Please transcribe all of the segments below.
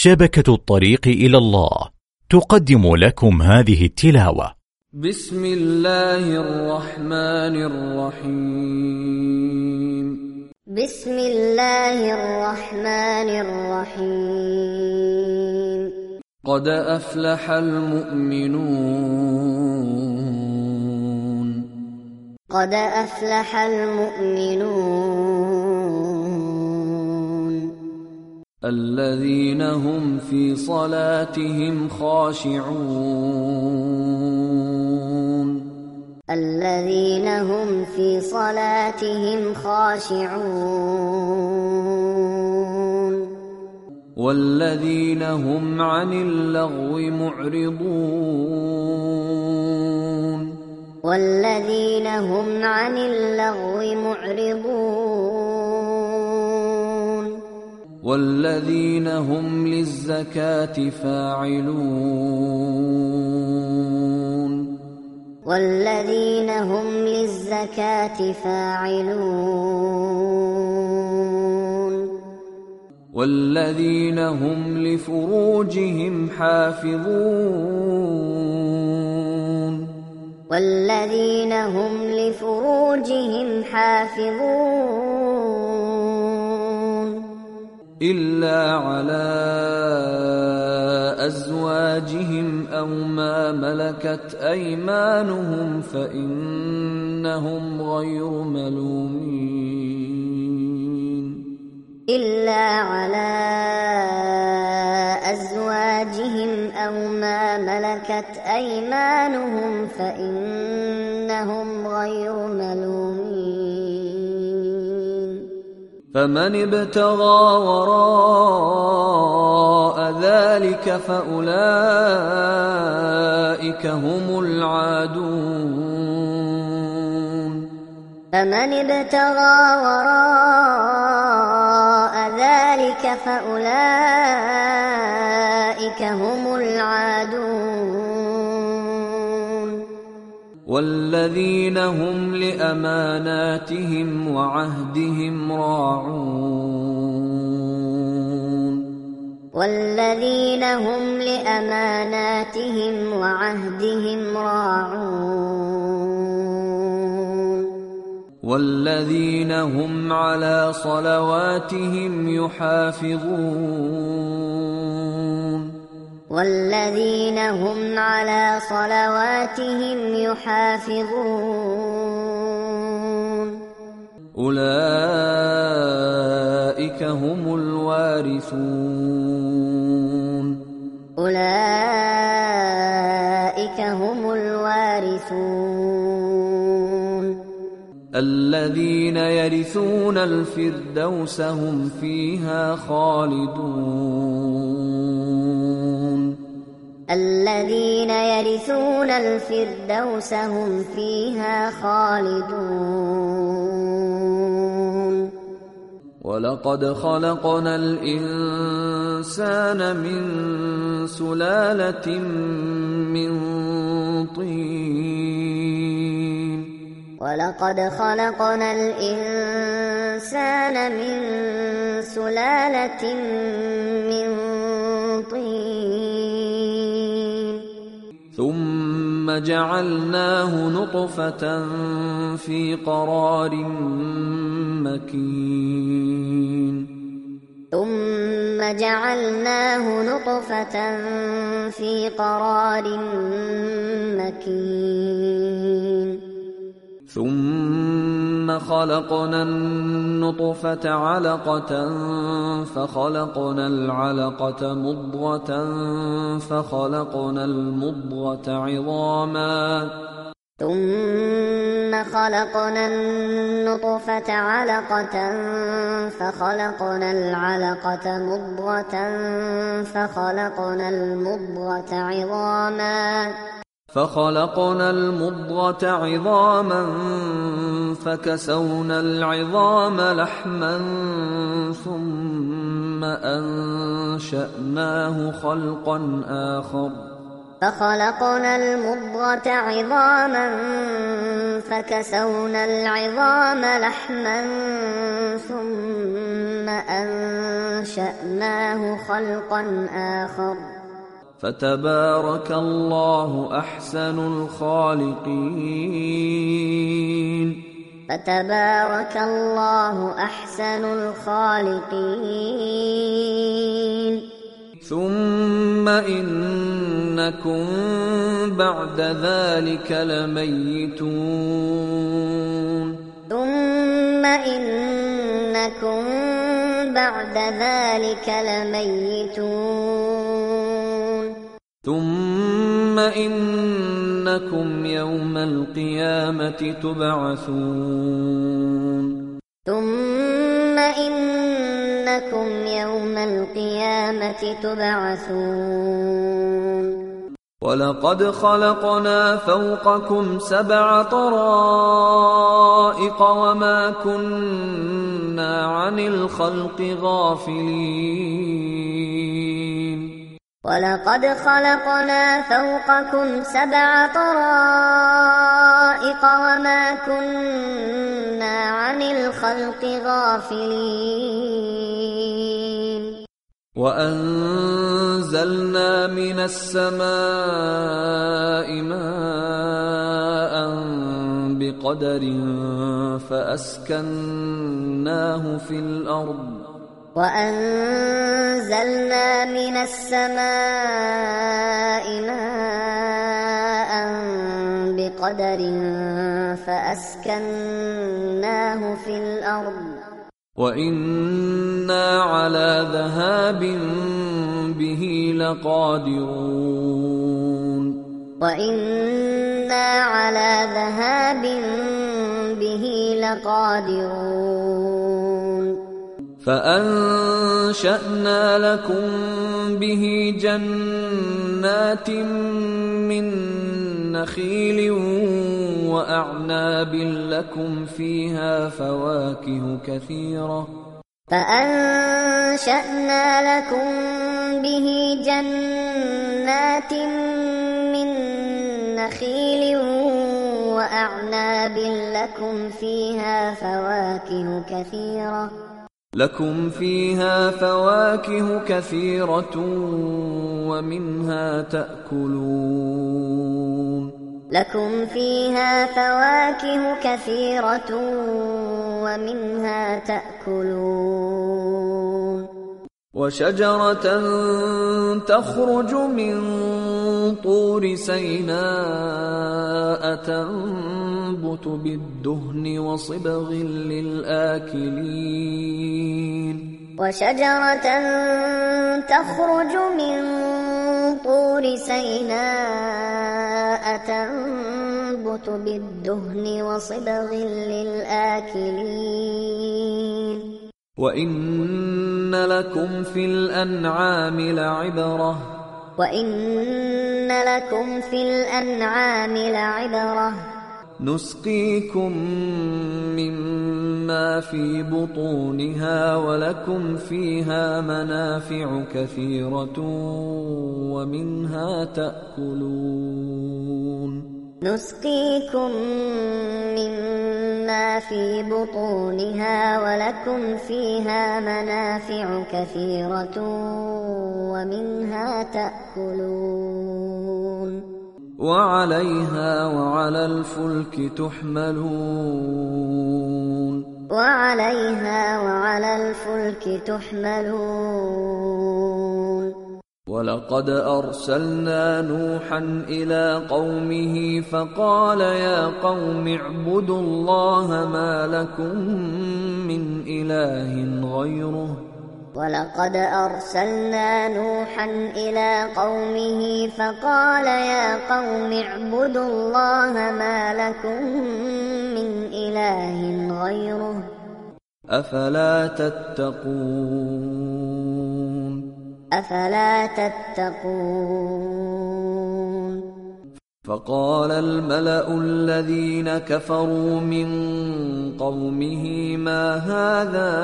شبكة الطريق إلى الله تقدم لكم هذه التلاوة. بسم الله الرحمن الرحيم. بسم الله الرحمن الرحيم. قد أفلح المؤمنون. قد أفلح المؤمنون. الذين هم في صلاتهم خاشعون. الذين هم في صلاتهم خاشعون. والذين هم عن اللغو معرضون. والذين هم عن اللغو معرضون. والذين هم للزكاة فاعلون. والذين هم للزكاة فاعلون. والذين هم لفروجهم حافظون. والذين هم لفروجهم حافظون. إلا على أزواجهم أو ما ملكت أيمانهم فإنهم غير ملومين. إلا على أزواجهم أو ما ملكت أيمانهم فإنهم غير ملومين. فمن ابتغى وراء ذلك فأولئك هم العادون. فمن ابتغى وراء ذلك فأولئك هم العادون. والذين هم لأماناتهم وعهدهم راعون. والذين هم لأماناتهم وعهدهم راعون. والذين هم على صلواتهم يحافظون. والذين هم على صلواتهم يحافظون. أولئك هم الوارثون. أولئك هم الوارثون. الذين يرثون الفردوس هم فيها خالدون. الذين يرثون الفردوس هم فيها خالدون. ولقد خلقنا الإنسان من سلالة من طين. ولقد خلقنا الإنسان من سلالة من طين. ثم جعلناه نطفة في قرار مكين. ثم جعلناه نطفة في قرار مكين. ثم خلقنا النطفة علقة فخلقنا العلقة مضغة فخلقنا المضغة عظاما. ثم خلقنا النطفة علقة فخلقنا العلقة مضغة فخلقنا المضغة عظاما. فخلقنا المضغة عظاما فكسونا العظام لحما ثم أنشأناه خلقا آخر. فخلقنا المضغة عظاما فكسونا العظام لحما ثم أنشأناه خلقا آخر فتبارك الله أحسن الخالقين. فتبارك الله أحسن الخالقين. ثم إنكم بعد ذلك لميتون. ثم إنكم بعد ذلك لميتون. ثم إنكم يوم القيامة تبعثون. ثم إنكم يوم القيامة تبعثون. ولقد خلقنا فوقكم 7 طرائق وما كنا عن الخلق غافلين. ولقد خلقنا فوقكم 7 طرائق وما كنا عن الخلق غافلين. وأنزلنا من السماء ماء بقدر فأسكناه في الأرض. وأنزلنا من السماء ماء بقدر فأسكناه في الأرض. وإنا على ذهاب به لقادرون. وإنا على ذهاب به لقادرون. فأنشأنا لكم به جنات من نخيل وأعناب لكم فيها فواكه كثيرة. فأنشأنا لكم به جنات من نخيل وأعناب لكم فيها فواكه كثيرة ومنها تأكلون. لكم فيها فواكه كثيرة ومنها تأكلون. وشجرة تخرج من طور سيناء تنبت بالدهن وصبغ للآكلين. وشجرة تخرج من طور سيناء تنبت بالدهن وصبغ للآكلين. وإن لكم في الأنعام لعبرة. وإن لكم في الأنعام لعبرة. نسقيكم مما في بطونها ولكم فيها منافع كثيرة ومنها تأكلون. نسقيكم مما في بطونها ولكم فيها منافع كثيرة ومنها تأكلون. وعليها وعلى الفلك تحملون. وعليها وعلى الفلك تحملون. ولقد أرسلنا نوحا إلى قومه فقال يا قوم اعبدوا الله ما لكم من إله غيره. ولقد أرسلنا نوحا إلى قومه فقال يا قوم اعبدوا الله ما لكم من إله غيره. أفلا تتقون. أفلا تتقون. فقال الملأ الذين كفروا من قومه ما هذا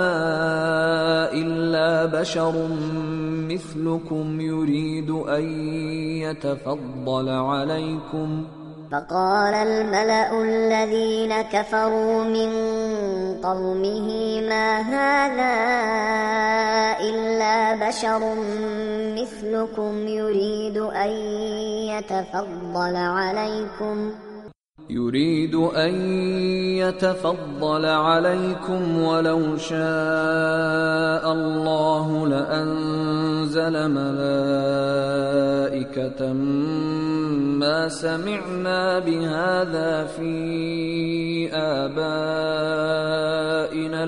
إلا بشر مثلكم يريد أن يتفضل عليكم. فقال الملأ الذين كفروا من قومه ما هذا إلا بشر مثلكم يريد أن يتفضل عليكم ولو شاء الله لأنزل ملائكة ما سمعنا بهذا في آبائنا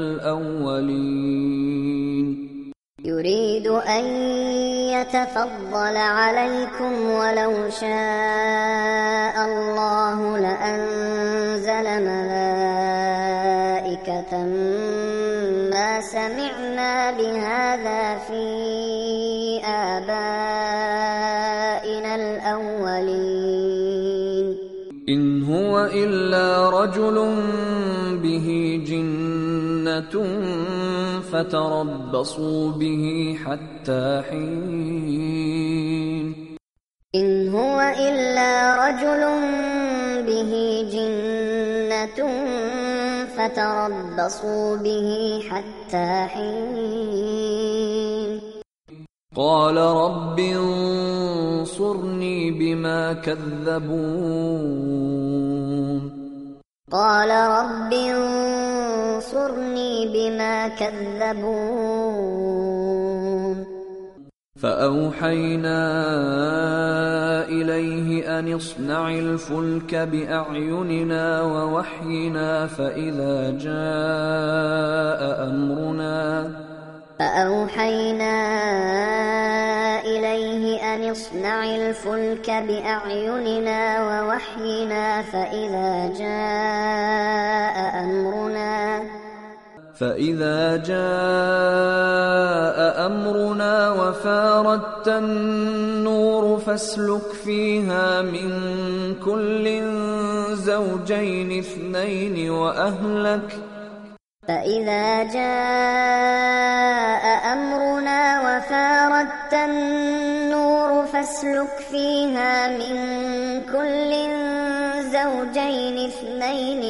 الأولين يريد أن يتفضل عليكم ولو شاء الله لأنزل ملائكة ما سمعنا بهذا في آبائنا الأولين إن هو إلا رجل به جنة فتربصوا به حتى حين إن هو إلا رجل به جنة فتربصوا به حتى حين قال رب انصرني بما كذبون قال رب انصرني بما كذبون فأوحينا إليه أن اصنع الفلك بأعيننا ووحينا فإذا جاء أمرنا وفاردت النور فاسلك فيها من كل زوجين اثنين فإذا جاء أمرنا وفاردت النور فاسلك فيها من كل زوجين اثنين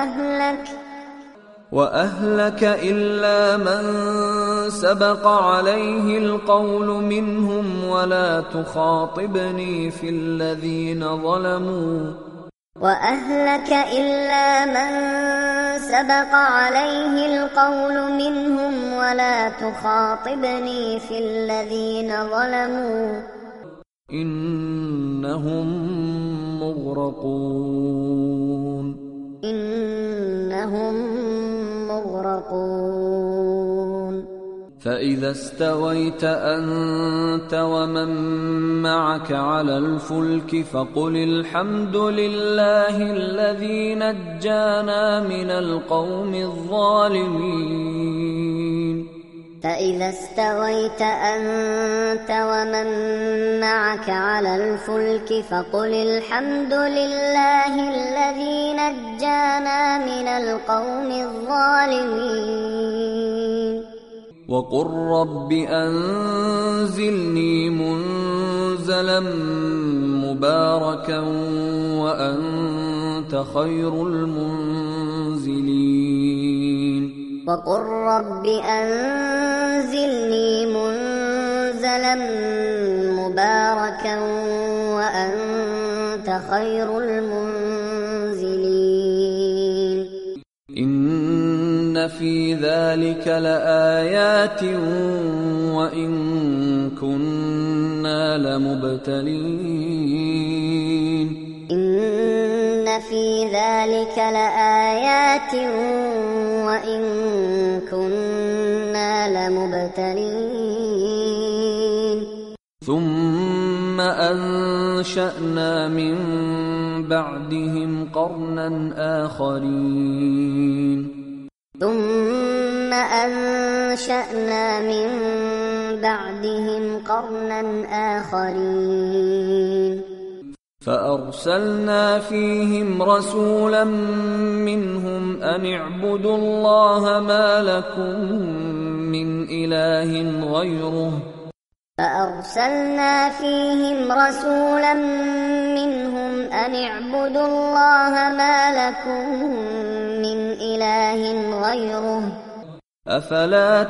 وأهلك إلا من سبق عليه القول منهم ولا تخاطبني في الذين ظلموا وأهلك إلا من سبق عليه القول منهم ولا تخاطبني في الذين ظلموا إنهم مغرقون فإذا استويت أنت ومن معك على الفلك فقل الحمد لله الذي نجانا من القوم الظالمين فإذا استويت أنت ومن معك على الفلك فقل الحمد لله الذي نجانا من القوم الظالمين وقل رب أنزلني منزلا مباركا وأنت خير المنزلين وقل رب أنزلني منزلا مباركا وأنت خير المنزلين إن في ذلك لآيات وإن كنا لمبتلين إن في ذلك لآيات وإن كنا لمبتلين ثم أنشأنا من بعدهم قرنا آخرين ثم أنشأنا من بعدهم قرنا آخرين فأرسلنا فيهم رسولا منهم أن اعبدوا الله ما لكم من إله غيره فأرسلنا فيهم رسولا منهم أن اعبدوا الله ما لكم من إله إله غيره أفلا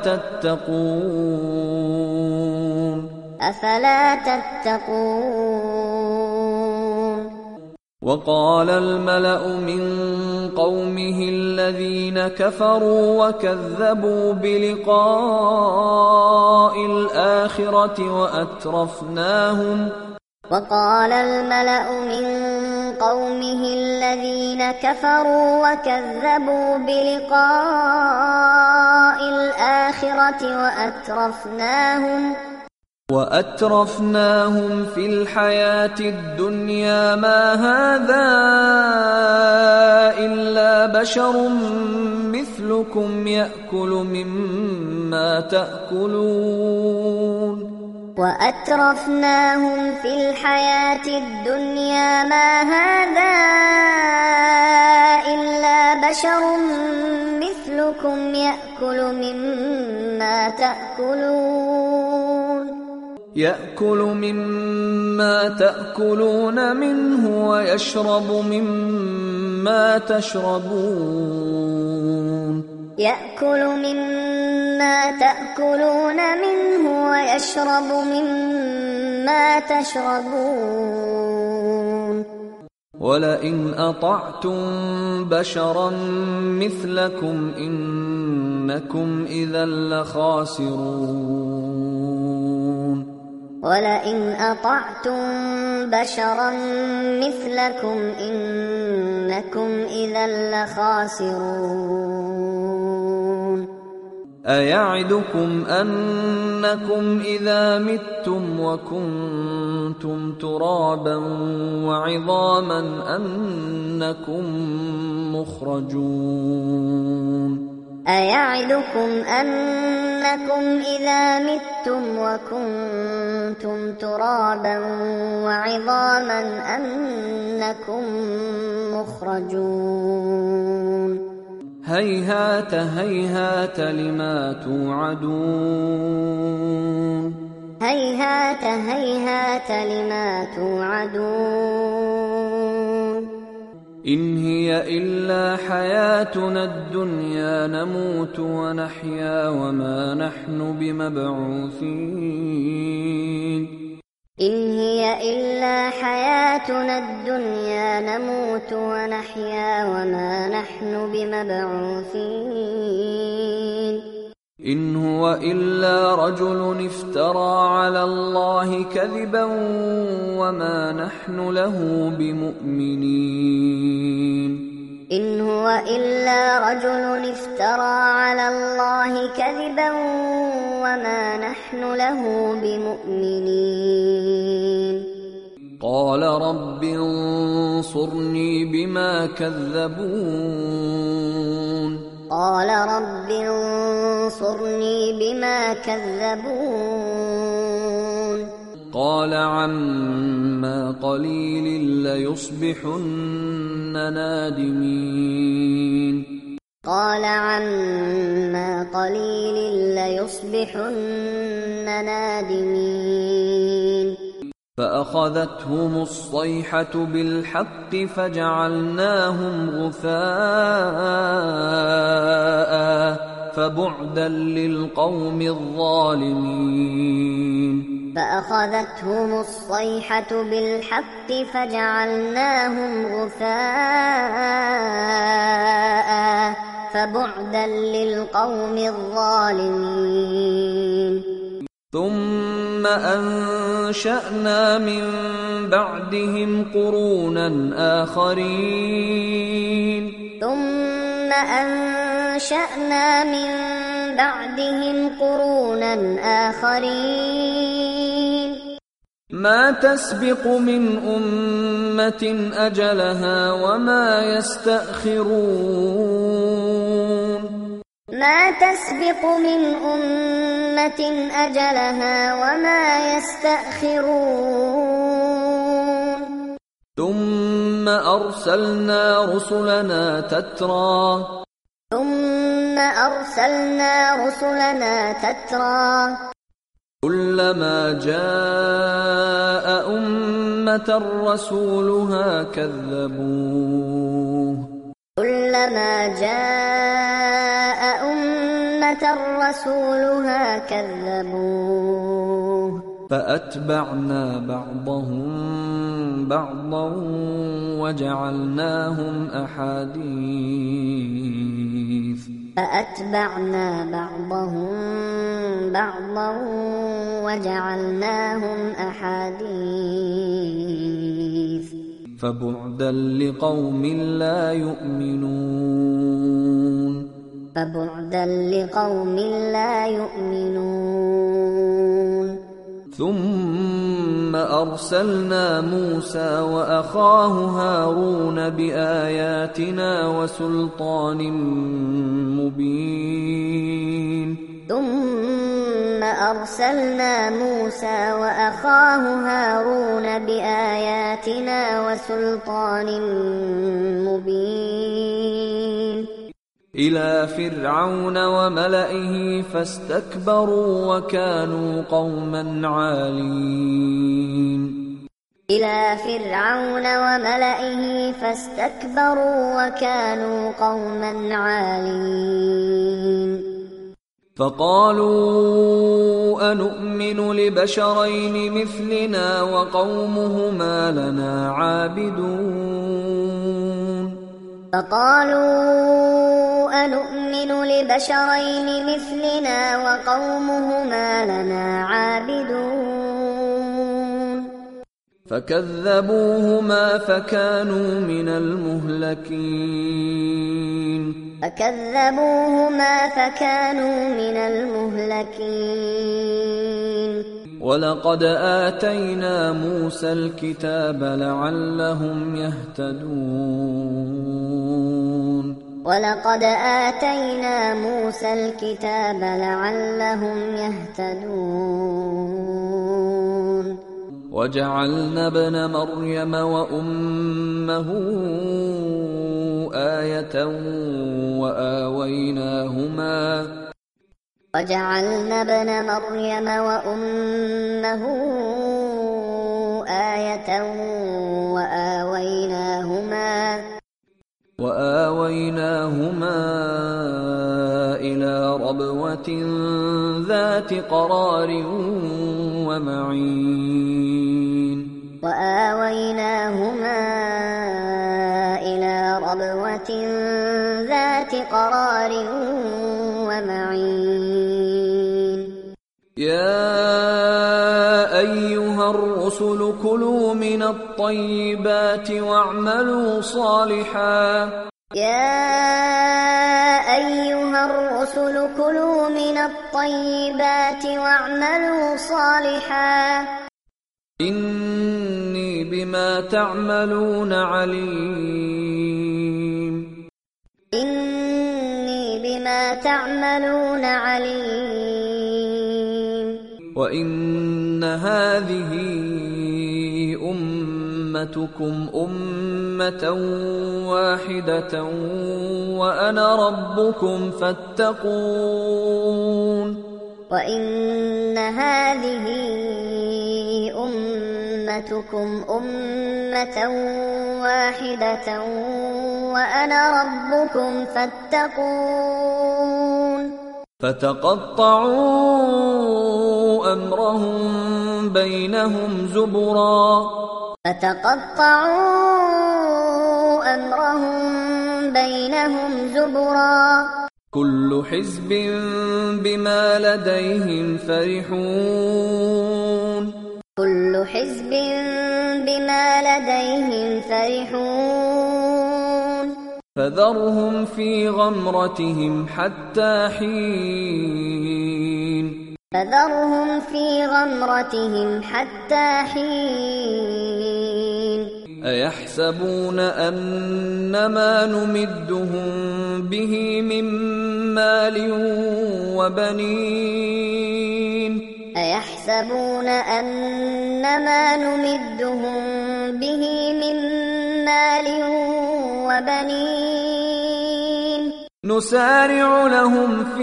تتقون وقال الملأ من قومه الذين كفروا وكذبوا بلقاء الآخرة وقال الملأ من قومه الذين كفروا وكذبوا بلقاء الآخرة وأترفناهم في الحياة الدنيا ما هذا إلا بشر مثلكم يأكل مما تأكلون وأترفناهم في الحياة الدنيا ما هذا إلا بشر مثلكم يأكل مما تأكلون منه ويشرب مما تشربون ولئن أطعتم بشرا مثلكم إنكم إذا لخاسرون أيعدكم أنكم إذا متم وكنتم ترابا وعظاما أنكم مخرجون هيهات هيهات لما توعدون إن هي إلا حياتنا الدنيا نموت ونحيا وما نحن بمبعوثين إن هو إلا رجل افترى على الله كذبا وما نحن له بمؤمنين قال رب انصرني بما كذبون قال عما قليل ليصبحن نادمين فأخذتهم الصيحة بالحق فجعلناهم غثاء فبعدا للقوم الظالمين ثم أنشأنا من بعدهم قرونا آخرين ما تسبق من أمة أجلها وما يستأخرون ثم أرسلنا رسلنا تترى كلما جاء أمة رسولها كذبوه كلما جاء أمة رسولها كذبوه فأتبعنا بعضهم بعضا وجعلناهم أحاديث فبعدا لقوم لا يؤمنون ثم أرسلنا موسى وأخاه هارون بآياتنا وسلطان مبين إلى فرعون وملئه فاستكبروا وكانوا قوما عالين فقالوا أنؤمن لبشرين مثلنا وقومهما لنا عابدون فكذبوهما فكانوا من المهلكين ولقد آتينا موسى الكتاب لعلهم يهتدون وجعلنا ابن مريم وأمه آية وآويناهما إلى ربوة ذات قرار ومعين يا أيها الرسل كلوا من الطيبات واعملوا صالحا إني بما تعملون عليم وإن هذه أمتكم أمة واحدة وأنا ربكم فاتقون فتقطعوا أمرهم بينهم زبرا كل حزب بما لديهم فرحون فذرهم في غمرتهم حتى حين أيحسبون أنما نمدهم به من مال وبنين نسارع لهم في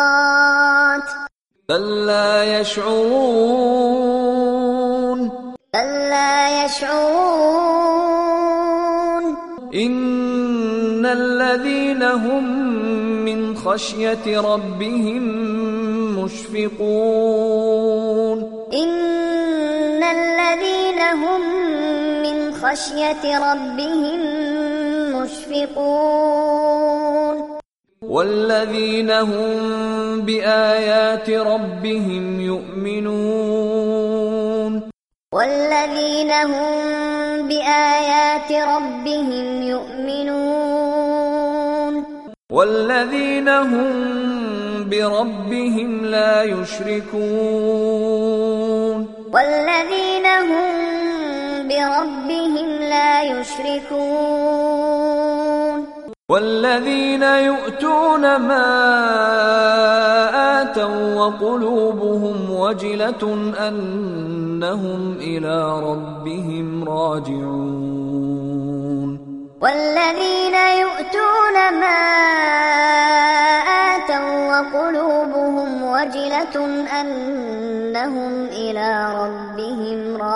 الخيرات بل لا يشعرون بل لا يشعرون إن الذين هم من خشية ربهم مشفقون إن الذين هم من خشية ربهم مشفقون والذين هم بآيات ربهم يؤمنون والذين هم بآيات ربهم يؤمنون والذين هم بربهم لا يشركون والذين هم بربهم لا يشركون والذين يؤتون ما آتوا وقلوبهم وجلة أنهم إلى ربهم راجعون والذين يؤتون ما آتوا وقلوبهم وجلة أنهم إلى ربهم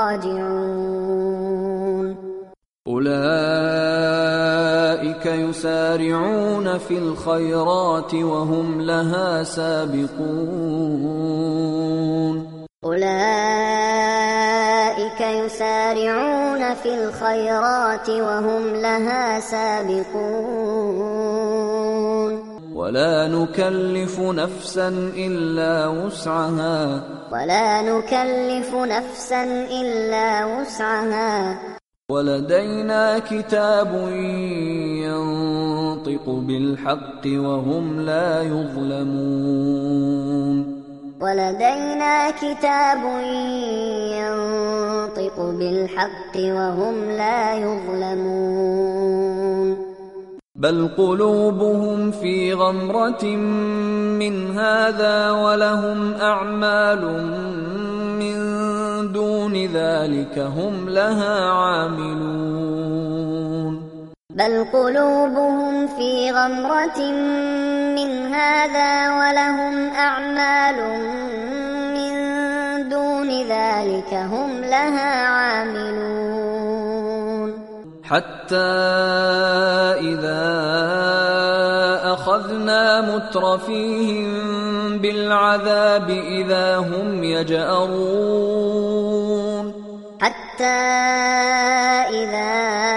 راجعون أولئك يسارعون في الخيرات وهم لها سابقون أولئك يسارعون في الخيرات وهم لها سابقون ولا نكلف نفسا إلا وسعها ولا نكلف نفسا إلا وسعها ولدينا كتاب ينطق بالحق وهم لا يظلمون ولدينا كتاب ينطق بالحق وهم لا يظلمون بل قلوبهم في غمرة من هذا ولهم أعمال من دون ذلك هم لها عاملون بل قلوبهم في غمرة من هذا ولهم أعمال من دون ذلك هم لها عاملون حتى إذا أخذنا مترفيهم بالعذاب إذا هم يجأرون حتى إذا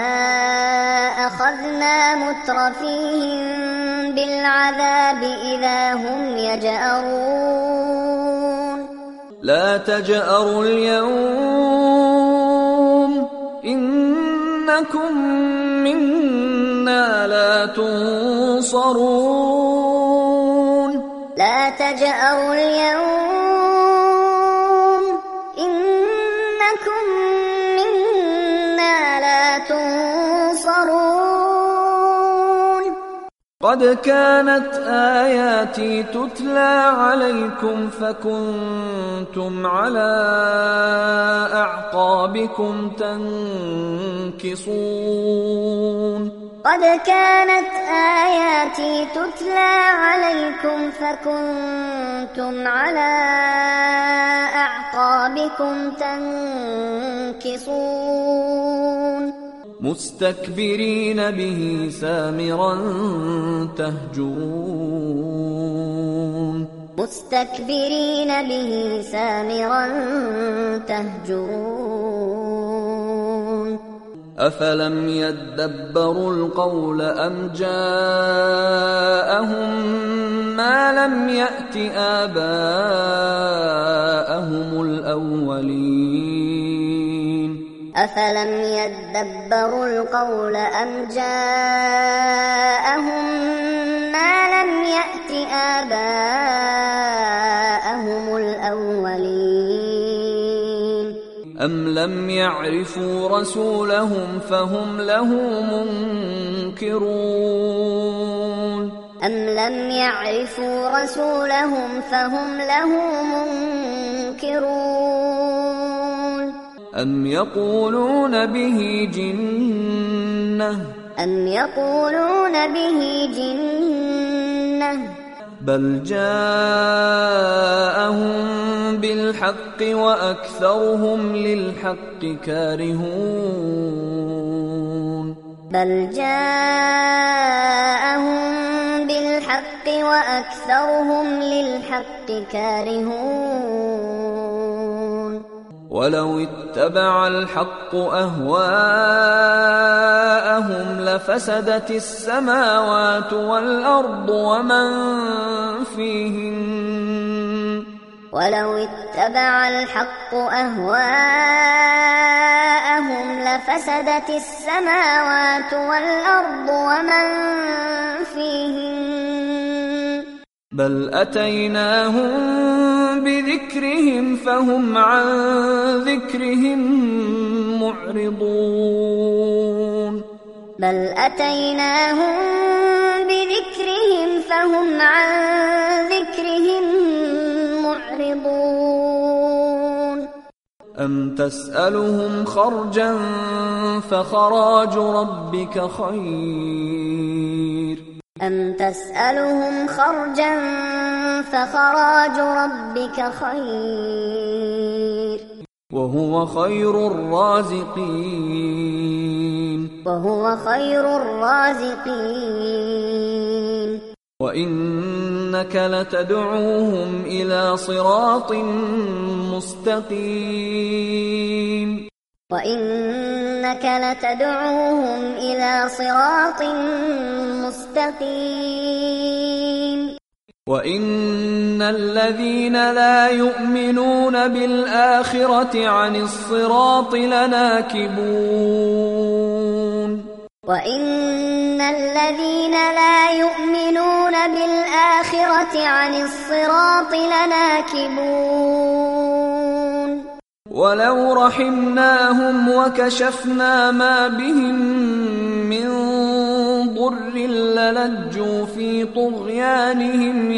أخذنا مترفيهم بالعذاب إذا هم يجأرون لا تجأروا اليوم إنكم منا لا تنصرون لا تجأروا اليوم إنكم منا لا تنصرون قد كانت آياتي تتلى عليكم فكنتم على أعقابكم تنكصون قد كانت آياتي تتلى عليكم فكنتم على أعقابكم تنكصون مستكبرين به سامرا تهجرون مستكبرين به سامرا تهجرون أفلم يدبروا القول أم جاءهم ما لم يأت آباءهم الأولين أفلم يدبروا القول أم جاءهم ما لم يأت آباءهم الأولين أم لم يعرفوا رسولهم فهم له منكرون أم لم يعرفوا رسولهم فهم له منكرون أم يقولون به جنة أم يقولون به جنة بل جاءهم بالحق وأكثرهم للحق كارهون بل جاءهم بالحق وأكثرهم للحق كارهون ولو اتبع الحق أهواءهم لفسدت السماوات والأرض ومن فيهن ولو اتبع الحق أهواءهم لفسدت السماوات والأرض ومن فيهن بل أتيناهم بذكرهم فهم عن ذكرهم معرضون بل أتيناهم بذكرهم فهم عن ذكرهم معرضون أم تسألهم خرجا فخراج ربك خير أم تسألهم خرجا فخراج ربك خير وهو خير الرازقين وهو خير الرازقين وإنك لتدعوهم إلى صراط مستقيم وإنك لتدعوهم إلى صراط مستقيم وإن الذين لا يؤمنون بالآخرة عن الصراط لناكبون وإن الذين لا يؤمنون بالآخرة عن الصراط لناكبون ولو رحمناهم وكشفنا ما بهم من ضر للجوا في طغيانهم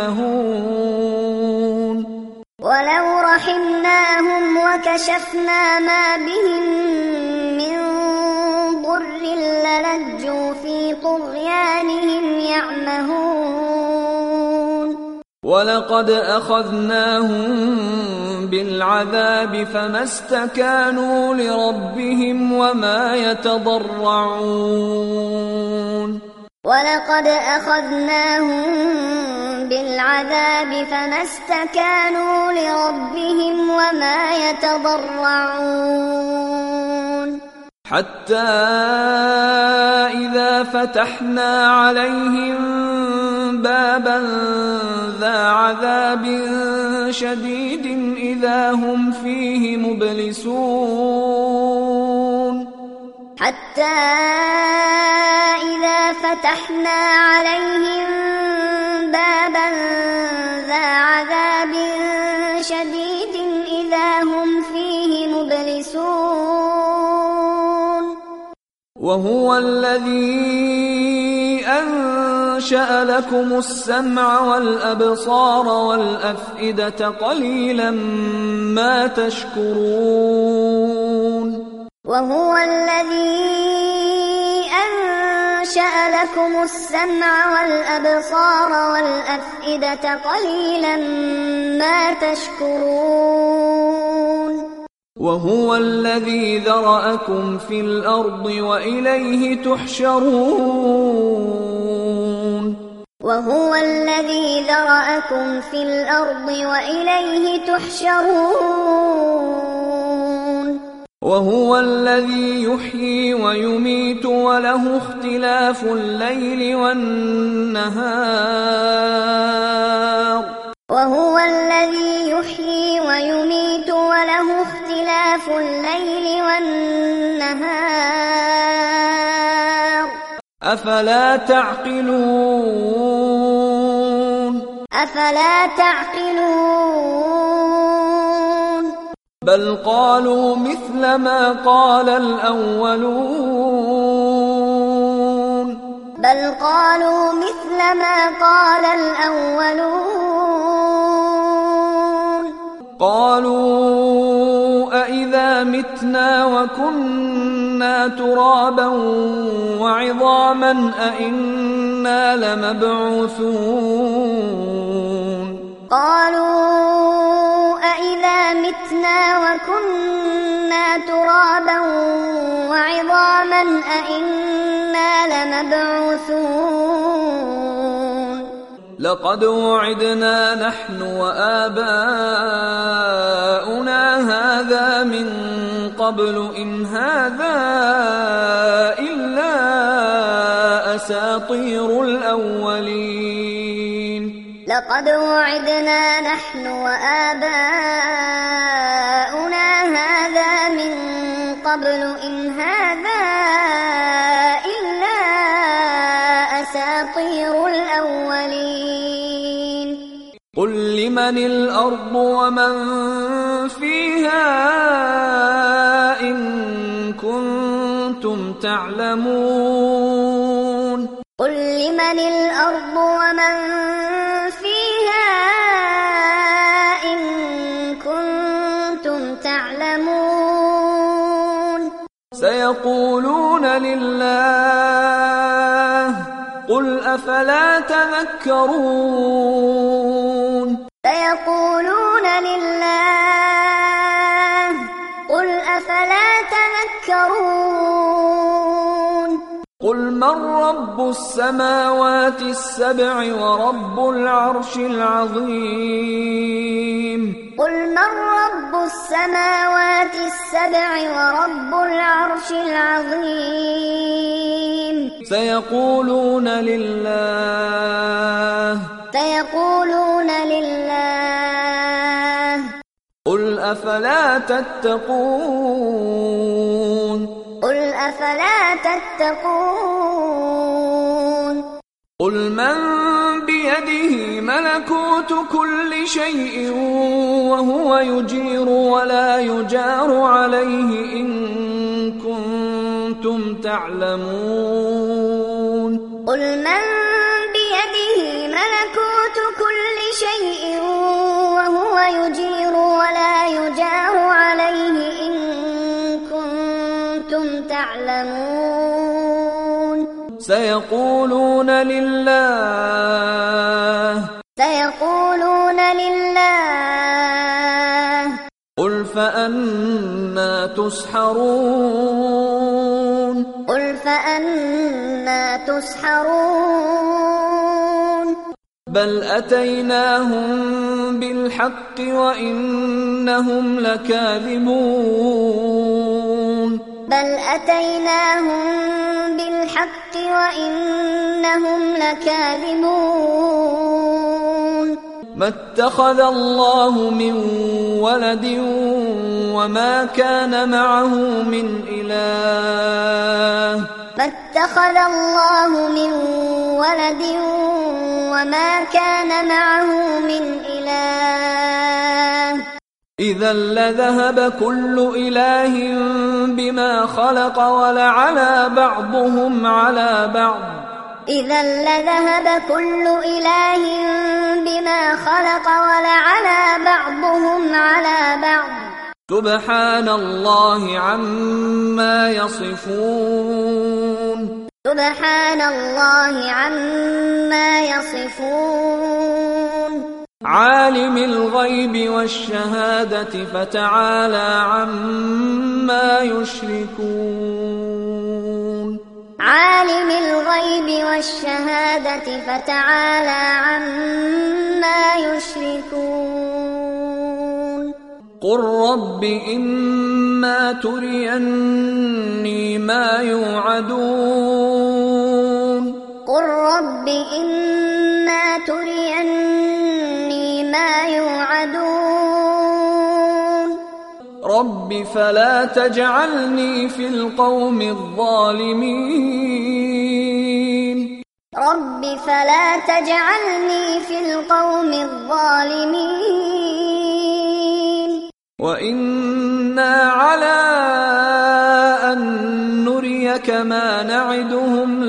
يعمهون ولو رحمناهم وكشفنا ما بهم من ضر للجوا في طغيانهم يعمهون ولقد أخذناهم بالعذاب فما استكانوا لربهم وما يتضرعون ولقد أخذناهم بالعذاب فما استكانوا لربهم وما يتضرعون حتى إذا فتحنا عليهم بابا ذا عذاب شديد إذا هم فيه مبلسون حتى إذا فتحنا عليهم بابا ذا عذاب شديد إذا هم فيه مبلسون وهو الذي أنشأ لكم السمع والأبصار والأفئدة قليلا ما تشكرون وهو الذي أنشأ لكم السمع والأبصار والأفئدة قليلا ما تشكرون وهو الذي ذرأكم في الأرض وإليه تحشرون وهو الذي ذرأكم في الأرض وإليه تحشرون وهو الذي يحيي ويميت وله اختلاف الليل والنهار وهو الذي يحيي ويميت وله اختلاف الليل والنهار أفلا تعقلون أفلا تعقلون بل قالوا مثل ما قال الأولون بل قالوا مثل ما قال الأولون قالوا أإذا متنا وكنا كنا ترابا وعظاما أئنا لمبعوثون قالوا أإذا متنا وكنا ترابا وعظاما أإنا لمبعوثون لقد وعدنا نحن وآباؤنا هذا من قبل إن هذا إلا أساطير الأولين لقد وعدنا نحن وآباؤنا هذا من قبل إن هذا إلا أساطير الأولين قل لمن الأرض ومن فيها إن كنتم تعلمون قل لمن الأرض ومن فيها إن كنتم تعلمون سيقولون لله قل أفلا تذكرون سيقولون لله قل أفلا تذكرون قل من رب السماوات السبع ورب العرش العظيم قل من رب السماوات السبع ورب العرش العظيم سيقولون لله سيقولون لله قل أفلا تتقون قل أفلا تتقون قل من بيده ملكوت كل شيء وهو يجير ولا يجار عليه إن كنتم تعلمون قل من بيده ملكوت كل شيء وهو يجير ولا يجار عليه إن كنتم تعلمون سيقولون لله سيقولون لله قل فأنا تسحرون قل فأنا تسحرون بل أتيناهم بالحق وإنهم لكاذبون بل أتيناهم بالحق وإنهم لكاذبون ما اتخذ الله من ولد وما كان معه من إله ما اتخذ الله من ولد وما كان معه من إله إذا لذهب كل إله بما خلق ولعلى بعضهم على بعض إذا لذهب كل إله بما خلق ولعلى بعضهم على بعض سبحان الله عما يصفون سبحان الله عما يصفون عالم الغيب والشهادة فتعالى عما يشركون عالم الغيب والشهادة فتعالى عما يشركون قل رب إما تريني ما يوعدون قل رب إما تريني ما يوعدون رب فلا تجعلني في القوم الظالمين رب فلا تجعلني في القوم الظالمين وإنا على أن نريك ما نعدهم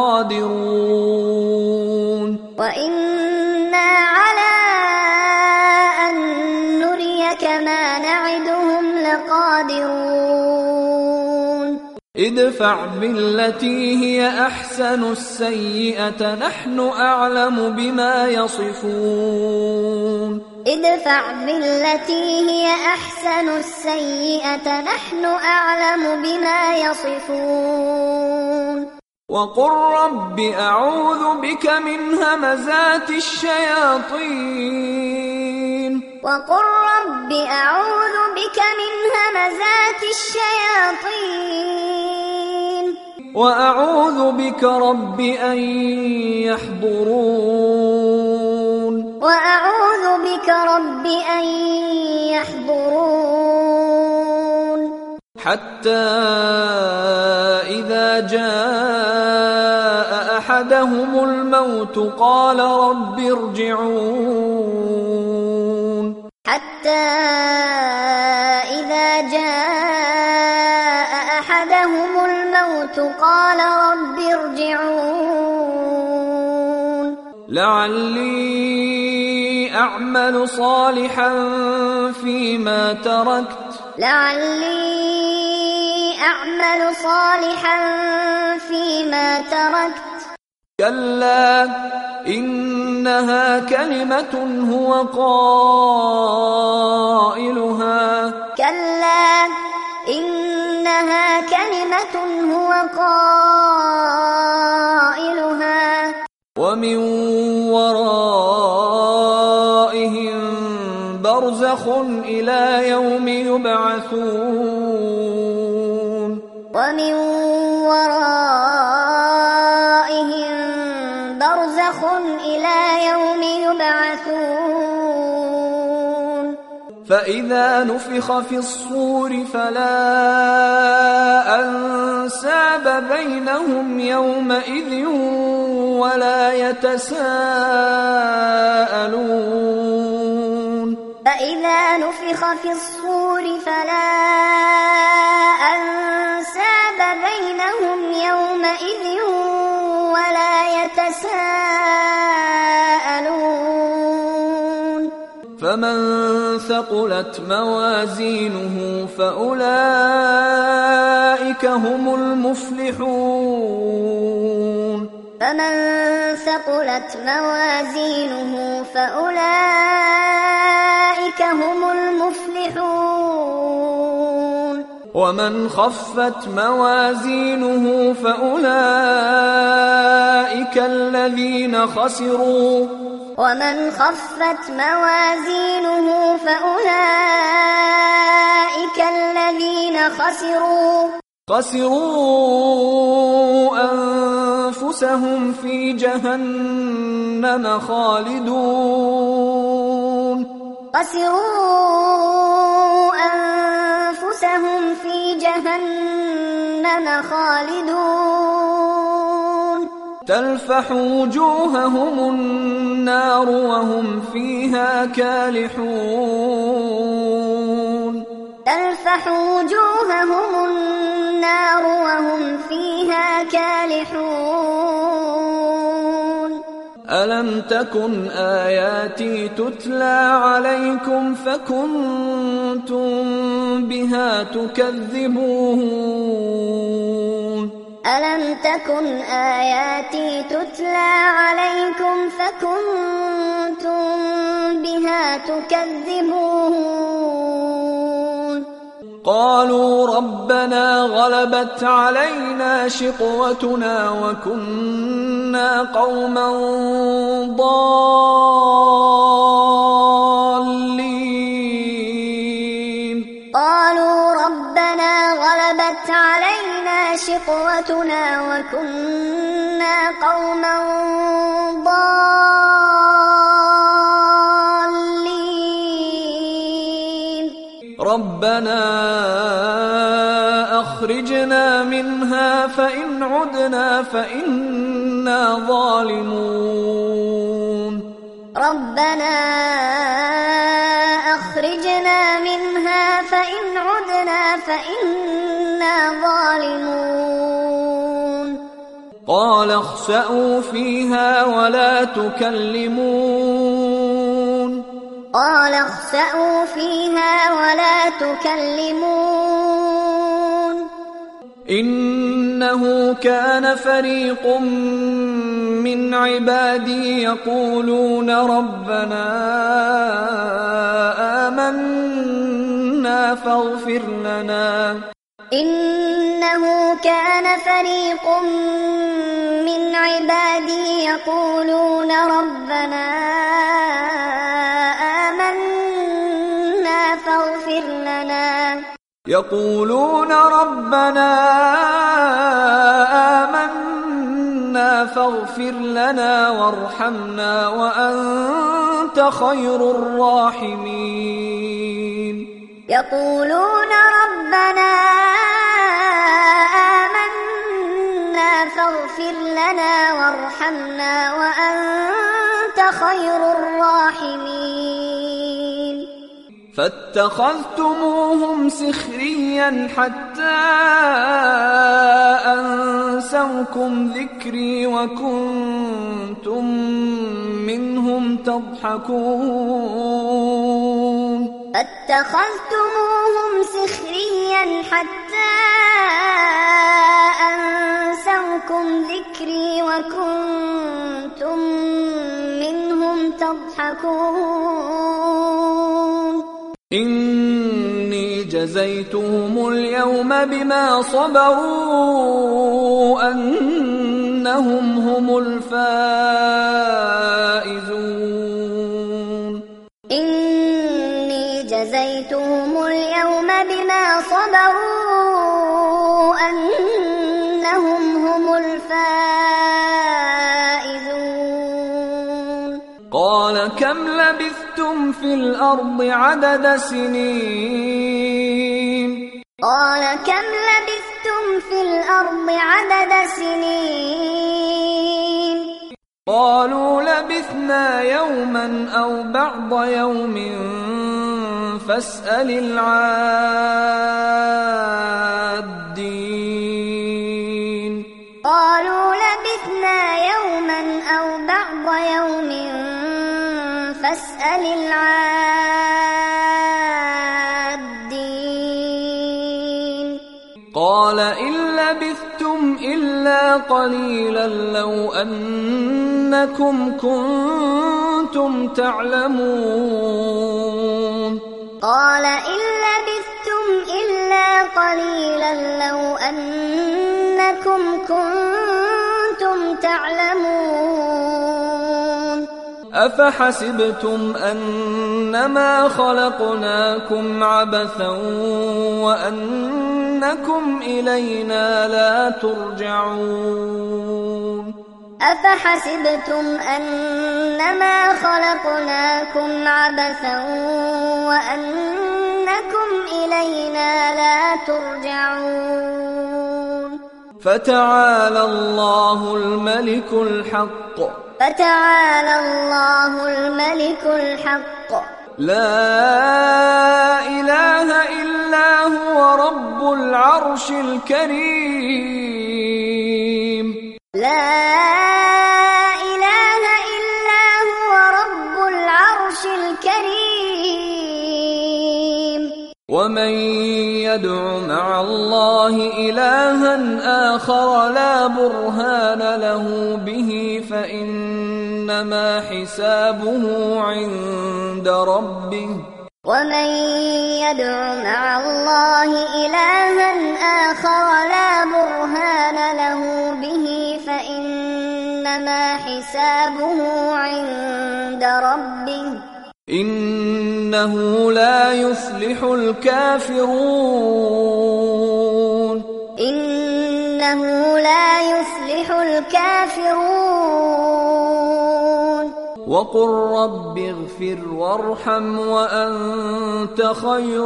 لقادرون وإنا على أن نريك ما نعدهم لقادرون ادفع بالتي هي أحسن السيئة نحن أعلم بما يصفون ادفع بالتي هي أحسن السيئة نحن أعلم بما يصفون وقل رب أعوذ بك من همزات الشياطين وقل رب أعوذ بك من همزات الشياطين وأعوذ بك رب أن يحضرون وأعوذ بك رب أن يحضرون حتى إذا جاء أحدهم الموت قال رب ارجعون حتى إذا جاء أحدهم الموت قال رب ارجعون لعلي أعمل صالحا فيما تركت فيما تركت كلا إنها كلمة هو قائلها ومن ورائهم برزخ إلى يوم يبعثون ومن ورائهم برزخ إلى يوم يبعثون فإذا نفخ في الصور فلا أنساب بينهم يومئذ ولا يتساءلون فإذا نفخ في الصور فلا أنساب بينهم يومئذ ولا يتساءلون فمن ثقلت موازينه فأولئك هم المفلحون فمن ثقلت موازينه فأولئك هم المفلحون ومن خفت موازينه فأولئك الذين خسروا ومن خفت موازينه فأولئك الذين خسروا أنفسهم في جهنم خالدون تلفح وجوههم النار وهم فيها كالحون ألم تكن آياتي تتلى عليكم فكنتم بها تكذبون ألم تكن آياتي تتلى عليكم فكنتم بها تكذبون قالوا ربنا غلبت علينا شقوتنا وكنا قوما ضالين قالوا ربنا غلبت علينا شقوتنا وكنا قوما ضالين ربنا أخرجنا منها فإن عدنا فإنا ظالمون ربنا أخرجنا منها فإن عدنا فإنا ظالمون قال اخسأوا فيها ولا تكلمون قال اخسأوا فيها ولا تكلمون إنه كان فريق من عبادي يقولون ربنا آمنا فاغفر لنا. إنه كان فريق من عبادي يقولون ربنا آمنا فاغفر لنا. يقولون ربنا آمنا فاغفر لنا وارحمنا وأنت خير الراحمين. يقولون ربنا آمنا فاغفر لنا وارحمنا وأنت خير الراحمين. فاتخذتموهم سخريا حتى أنسوكم ذكري وكنتم منهم تضحكون. فاتخذتموهم سخريا حتى أنسوكم ذكري وكنتم منهم تضحكون. إني جزيتهم اليوم بما صبروا أنهم هم الفائزون. إني جزيتهم اليوم بما صبروا أنهم هم الفائزون. قال كم لبثتم في الأرض عدد سنين؟ قال كم لبثتم في الأرض عدد سنين؟ قالوا لبثنا يوما أو بعض يوم فاسأل العادين. قالوا لبثنا يوما أو بعض يوم فاسأل العادين. قال إن لبثتم إلا قليلا لو أنكم كنتم تعلمون. قال إن لبثتم إلا قليلا لو أنكم كنتم تعلمون. أفحسبتم أنما خلقناكم عبثا وأنكم إلينا لا ترجعون. أفحسبتم أنما خلقناكم عبثا وأنكم إلينا لا ترجعون. فتعالى الله الملك الحق. فتعالى الله الملك الحق. لا إله إلا هو رب العرش الكريم. لا إله إلا هو رب العرش الكريم. ومن يدع مع الله إلها آخر لا برهان له به فإنما حسابه عند ربه. ومن يدع مع الله إلها آخر لا برهان له به فإنما حسابه عند ربه. إنه لا يفلح الكافرون. إنه لا يفلح الكافرون. وقل رب اغفر وارحم وأنت خير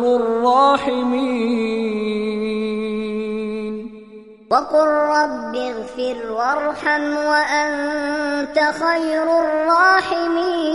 الراحمين. وقل رب اغفر وارحم وأنت خير الراحمين.